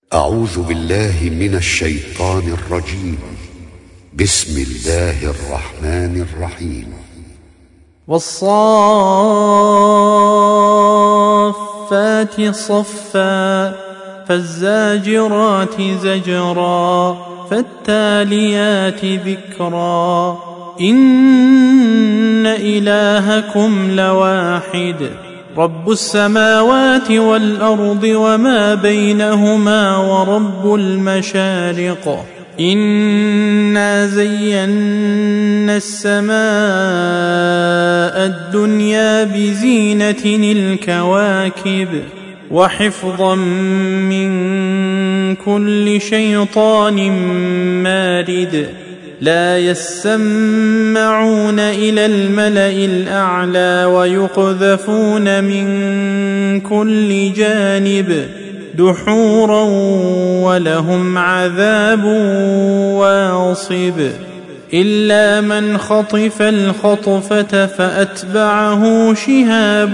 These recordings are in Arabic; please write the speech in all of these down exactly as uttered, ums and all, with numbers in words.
أعوذ بالله من الشيطان الرجيم. بسم الله الرحمن الرحيم. والصافات صفا فالزاجرات زجرا فالتاليات ذكرا إن إلهكم لواحد رب السماوات والأرض وما بينهما ورب المشارق إنا زينا السماء الدنيا بزينة الكواكب وحفظا من كل شيطان مارد لا يسمعون إلى الملأ الأعلى ويقذفون من كل جانب دحورا ولهم عذاب واصب إلا من خطف الخطفة فأتبعه شهاب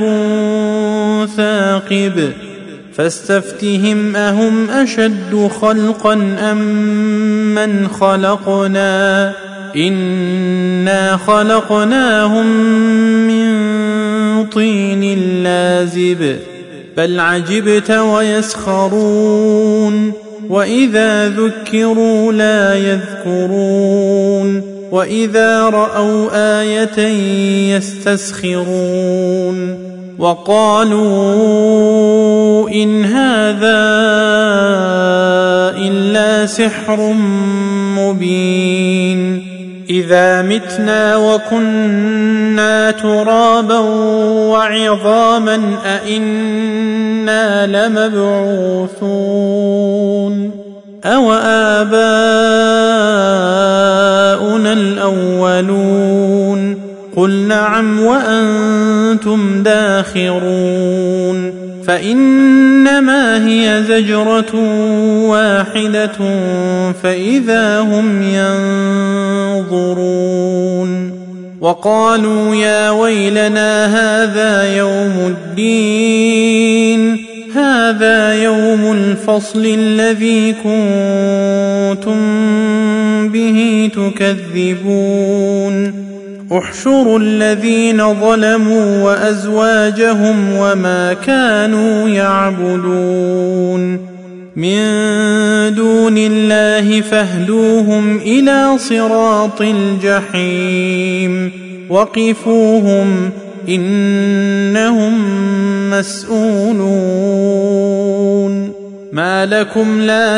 ثاقب فاستفتهم أهم أشد خلقا أم من خلقنا إنا خلقناهم من طين لازب بل عجبت ويسخرون وإذا ذكروا لا يذكرون وإذا رأوا آية يستسخرون وقالوا إن هذا إلا سحر مبين إذا متنا وكنا ترابا وعظاما أئنا لمبعوثون أو آباؤنا الأولون قل نعم وأنتم داخرون فإنما هي زجرة واحدة فإذا هم ينظرون وقالوا يا ويلنا هذا يوم الدين هذا يوم الفصل الذي كنتم به تكذبون احشروا الذين ظلموا وأزواجهم وما كانوا يعبدون من دون الله فاهدوهم إلى صراط الجحيم وقفوهم إنهم مسؤولون ما لكم لا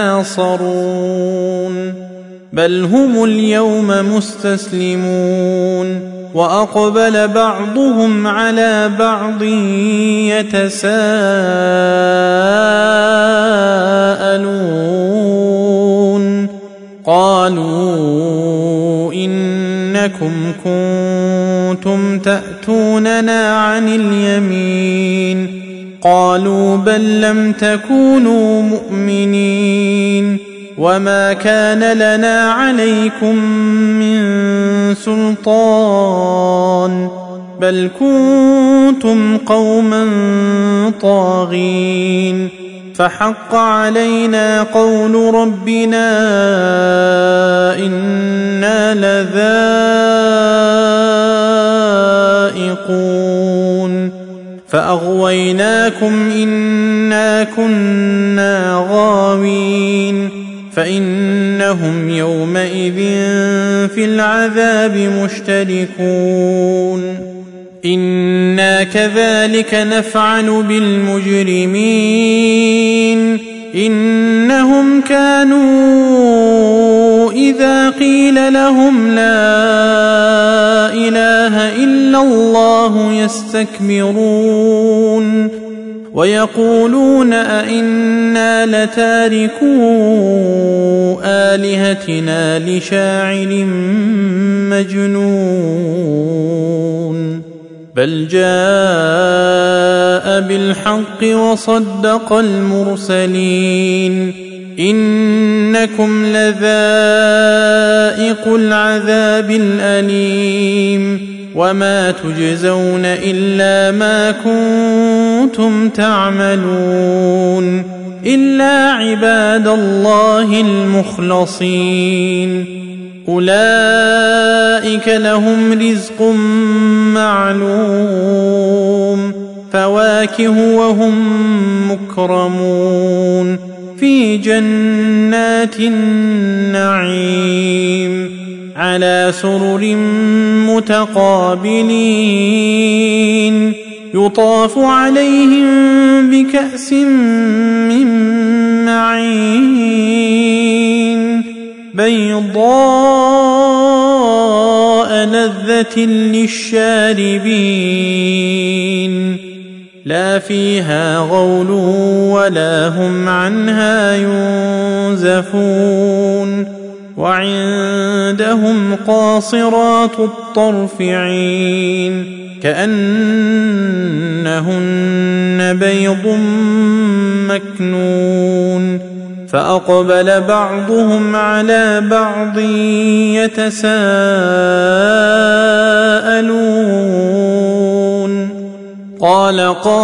تناصرون بل هم اليوم مستسلمون وأقبل بعضهم على بعض يتساءلون قالوا إنكم كنتم تأتوننا عن اليمين قالوا بل لم تكونوا مؤمنين وما كان لنا عليكم من سلطان بل كنتم قوما طاغين فحق علينا قول ربنا إنا لذائقون فأغويناكم إنا كنا غاوين فإنهم يومئذ في العذاب مشتركون إنا كذلك نفعل بالمجرمين إنهم كانوا إذا قيل لهم لا إله إلا الله يستكبرون ويقولون أئنا لتاركو آلهتنا لشاعر مجنون بل جاء بالحق وصدق المرسلين إنكم لذائق العذاب الأليم وما تجزون إلا ما كنتم تعملون إلا عباد الله المخلصين أولئك لهم رزق معلوم فواكه وهم مكرمون في جنات النعيم على سرر متقابلين يطاف عليهم بكأس من معين بيضاء لذة للشاربين لا فيها غول ولا هم عنها ينزفون وعندهم قاصرات الطرف عين كأنهن بيض مكنون فأقبل بعضهم على بعض يتساءلون قال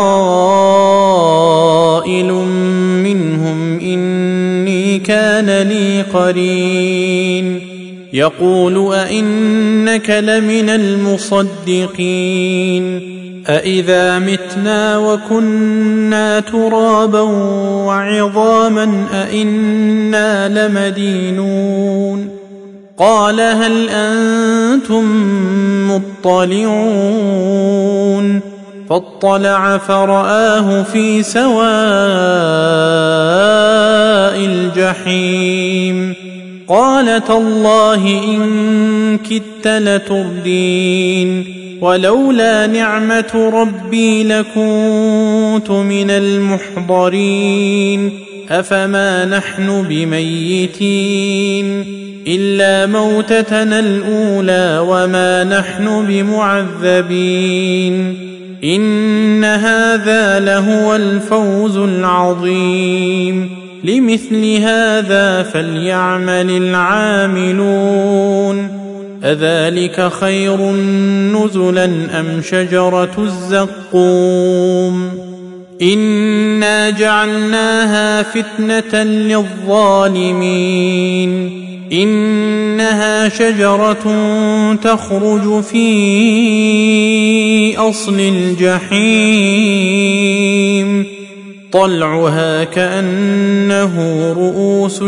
قائل منهم إني كان لي قرين يقول أئنك لمن المصدقين أإذا متنا وكنا ترابا وعظاما أئنا لمدينون قال هل أنتم مطلعون فاطلع فرآه في سواء الجحيم قال تالله إن كدت لتردين ولولا نعمة ربي لكنت من المحضرين أفما نحن بميتين إلا موتتنا الأولى وما نحن بمعذبين إن هذا لهو الفوز العظيم لمثل هذا فليعمل العاملون أذلك خير نزلا أم شجرة الزقوم إنا جعلناها فتنة للظالمين إنها شجرة تخرج في أصل الجحيم طلعها كأنه رؤوس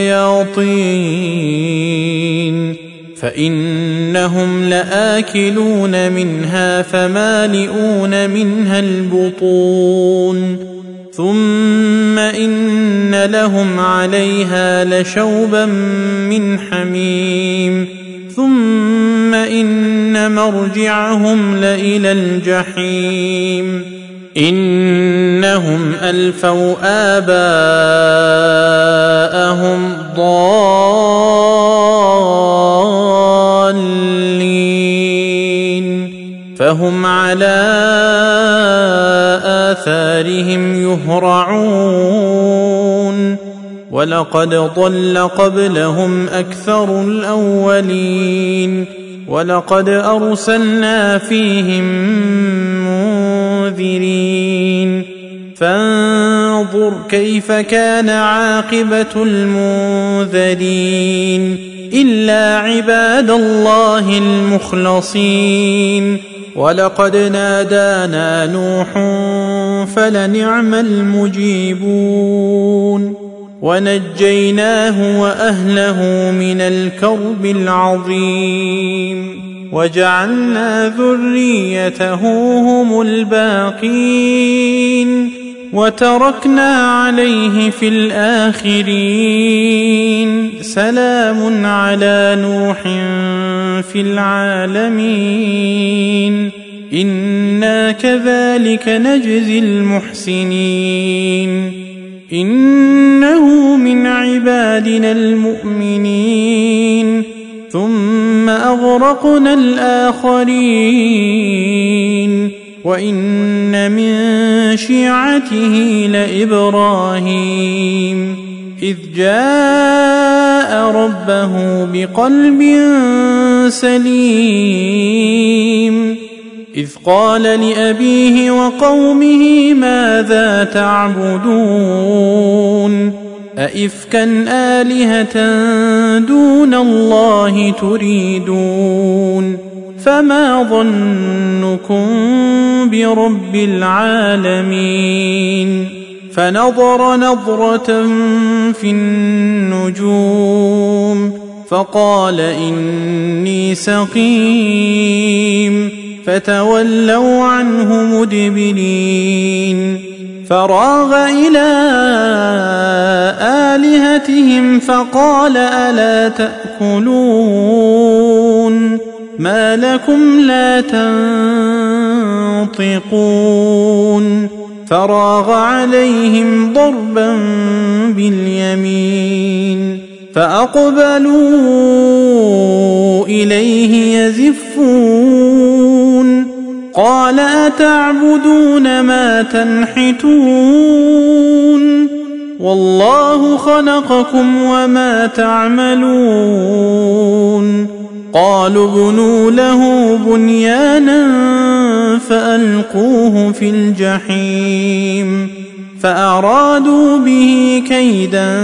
الشياطين فإنهم لآكلون منها فمالئون منها البطون ثم إن لهم عليها لشوبا من حميم ثم إن مرجعهم لإلى الجحيم إنهم ألفوا آباءهم ضالين فهم على آثارهم يهرعون ولقد ضل قبلهم أكثر الأولين ولقد أرسلنا فيهم منذرين فانظر كيف كان عاقبة المنذرين إلا عباد الله المخلصين ولقد نادانا نوح فلنعم المجيبون ونجيناه وأهله من الكرب العظيم وجعلنا ذريته هم الباقين وتركنا عليه في الآخرين سلام على نوح في العالمين إنا كذلك نجزي المحسنين إنه من عبادنا المؤمنين ثم أغرقنا الآخرين وإن من شيعته لإبراهيم إذ جاء ربه بقلب سليم إذ قال لأبيه وقومه ماذا تعبدون أئفكا آلهة دون الله تريدون فما ظنكم برب العالمين فنظر نظرة في النجوم فقال إني سقيم فتولوا عنه مدبرين فراغ إلى آلهتهم فقال ألا تأكلون ما لكم لا تنطقون فراغ عليهم ضربا باليمين فأقبلوا إليه يزفون قال أتعبدون ما تنحتون والله خلقكم وما تعملون قالوا ابنوا له بنيانا فألقوه في الجحيم فأرادوا به كيدا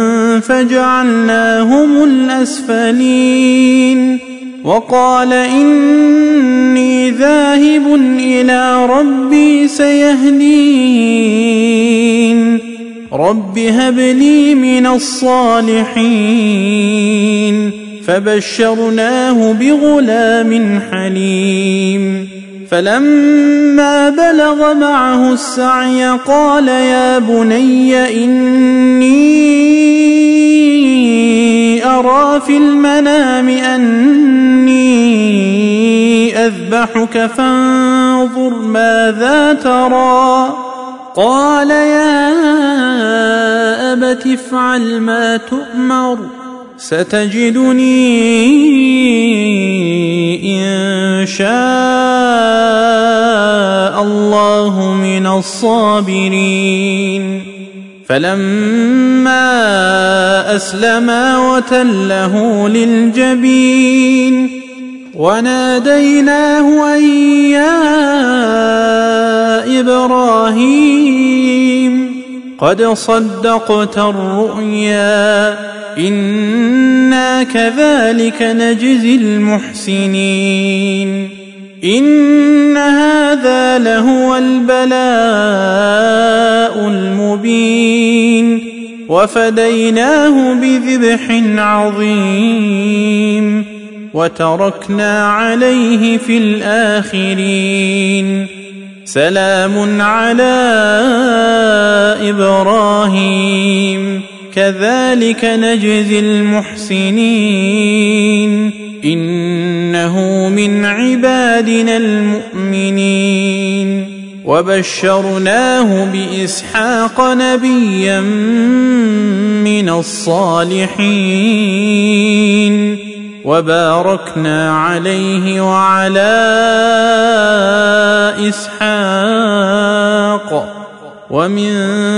فجعلناهم الأسفلين وقال إني ذاهب إلى ربي سيهدين رب هب لي من الصالحين فبشرناه بغلام حليم فلما بلغ معه السعي قال يا بني إني أرى في المنام أني أذبحك فانظر ماذا ترى قال يا أبت افعل ما تؤمر ستجدني إن شاء الله من الصابرين فلما أسلما وتله للجبين وناديناه أن يا إبراهيم قد صدقت الرؤيا إنا كذلك نجزي المحسنين إن هذا لهو البلاء المبين وفديناه بذبح عظيم وتركنا عليه في الآخرين سلام على إبراهيم كذلك نجزي المحسنين إنه من عبادنا المؤمنين وبشرناه بإسحاق نبيا من الصالحين وباركنا عليه وعلى إسحاق ومن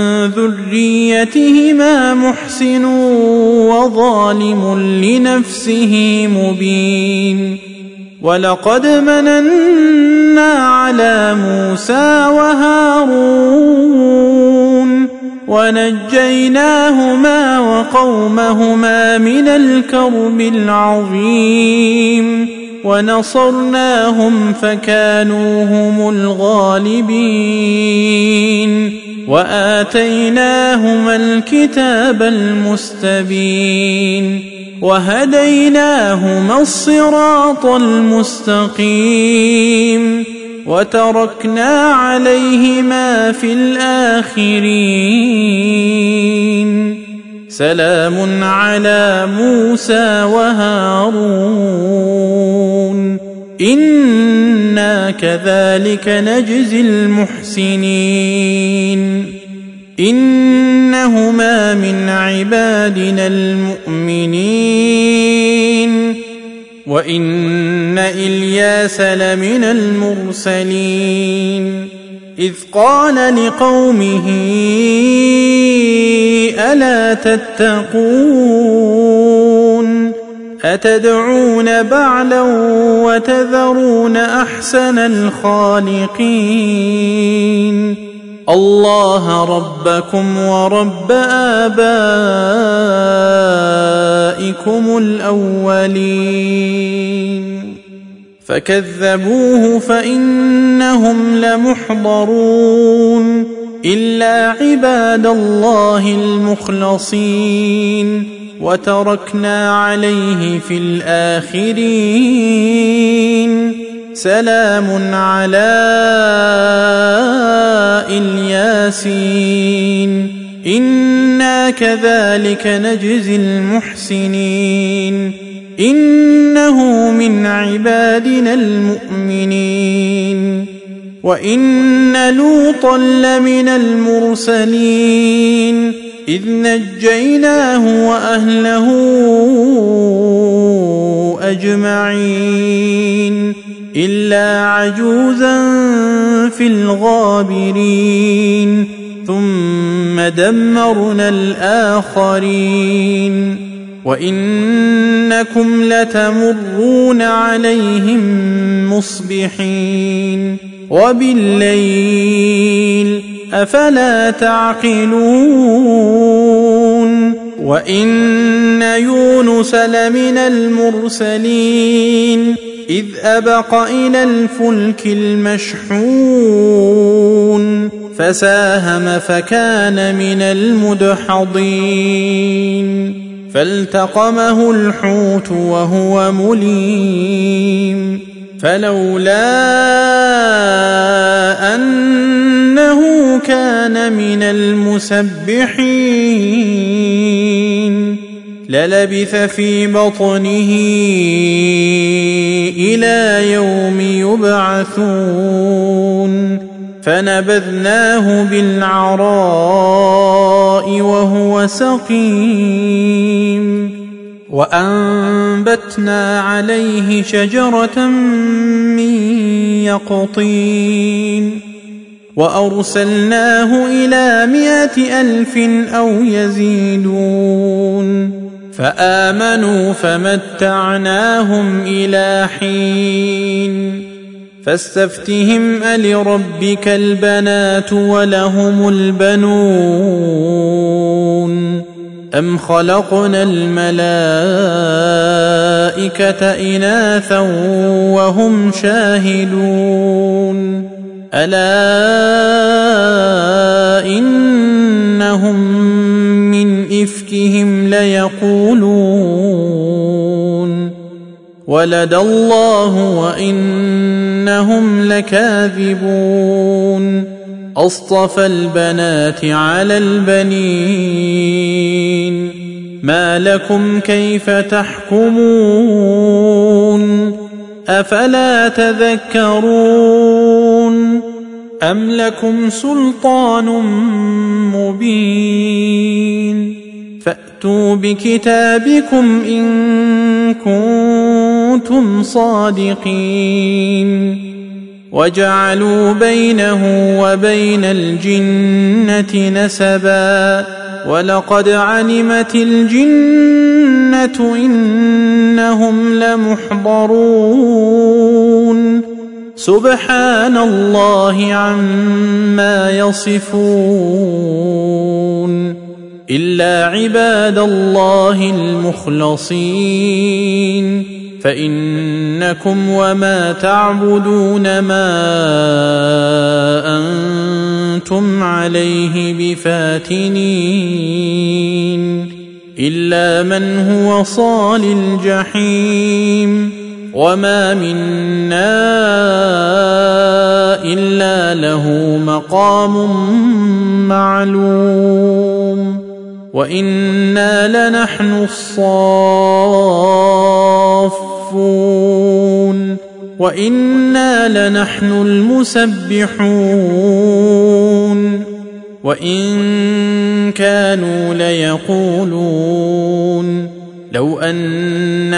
ذريتهما محسن وظالم لنفسه مبين ولقد مننا على موسى وهارون ونجيناهما وقومهما من الكرب العظيم ونصرناهم فكانوا هم الغالبين وآتيناهما الكتاب المستبين وهديناهما الصراط المستقيم وتركنا عليهما في الآخرين سلام على موسى وهارون إنا كذلك نجزي المحسنين إنهما من عبادنا المؤمنين وإن إلياس لمن المرسلين إذ قال لقومه ألا تتقون أتدعون بعلا وتذرون أحسن الخالقين الله ربكم ورب آبائكم الأولين فكذبوه فإنهم لمحضرون إلا عباد الله المخلصين وتركنا عليه في الآخرين سلام على الياسين إنا كذلك نجزي المحسنين إنه من عبادنا المؤمنين وإن لوطا لمن المرسلين إذ نجيناه وأهله أجمعين إلا عجوزا في الغابرين ثم دمرنا الآخرين وإنكم لتمرون عليهم مصبحين وبالليل أفلا تعقلون وإن يونس لمن المرسلين إذ أبق إلى الفلك المشحون فساهم فكان من المدحضين فالتقمه الحوت وهو مليم فلولا أنه كان من المسبحين للبث في بطنه إلى يوم يبعثون فنبذناه بالعراء وهو سقيم وأنبتنا عليه شجرة من يقطين وأرسلناه إلى مائة ألف أو يزيدون فآمنوا فمتعناهم إلى حين فاستفتهم ألربك البنات ولهم البنون أم خلقنا الملائكة إناثا وهم شاهدون ألا إنهم من إفكهم ليقولون ولد الله وإنهم لكاذبون أصطفى البنات على البنين ما لكم كيف تحكمون أفلا تذكرون أم لكم سلطان مبين فأتوا بكتابكم إن كنتم صادقين وجعلوا بينه وبين الجنة نسبا ولقد علمت الجنة إنهم لمحضرون سبحان الله عما يصفون إلا عباد الله المخلصين فإنكم وما تعبدون ما أنتم عليه بفاتنين إلا من هو صال الجحيم وما منا إلا له مقام معلوم وإنا لنحن الصافون وإنا لنحن المسبحون وإن كانوا ليقولون لو أن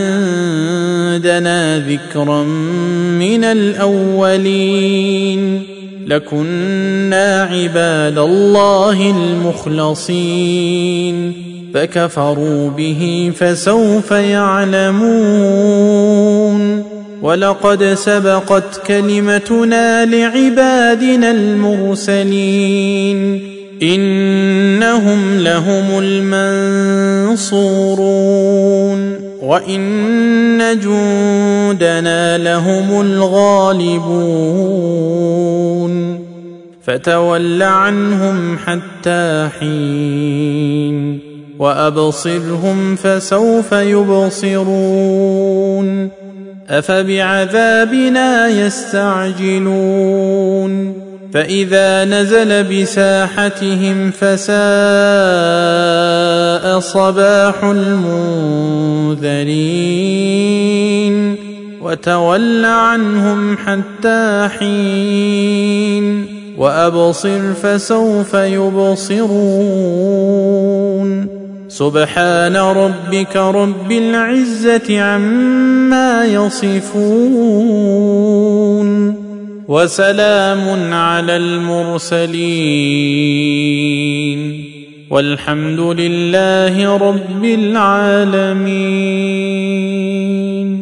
عندنا ذكرا من الأولين لكنا عباد الله المخلصين فكفروا به فسوف يعلمون ولقد سبقت كلمتنا لعبادنا المرسلين إنهم لهم المنصورون وإن جندنا لهم الغالبون فتول عنهم حتى حين وأبصرهم فسوف يبصرون أفبعذابنا يستعجلون فإذا نزل بساحتهم فساء صباح المنذرين وتول عنهم حتى حين وأبصر فسوف يبصرون سبحان ربك رب العزة عما يصفون وسلام على المرسلين والحمد لله رب العالمين.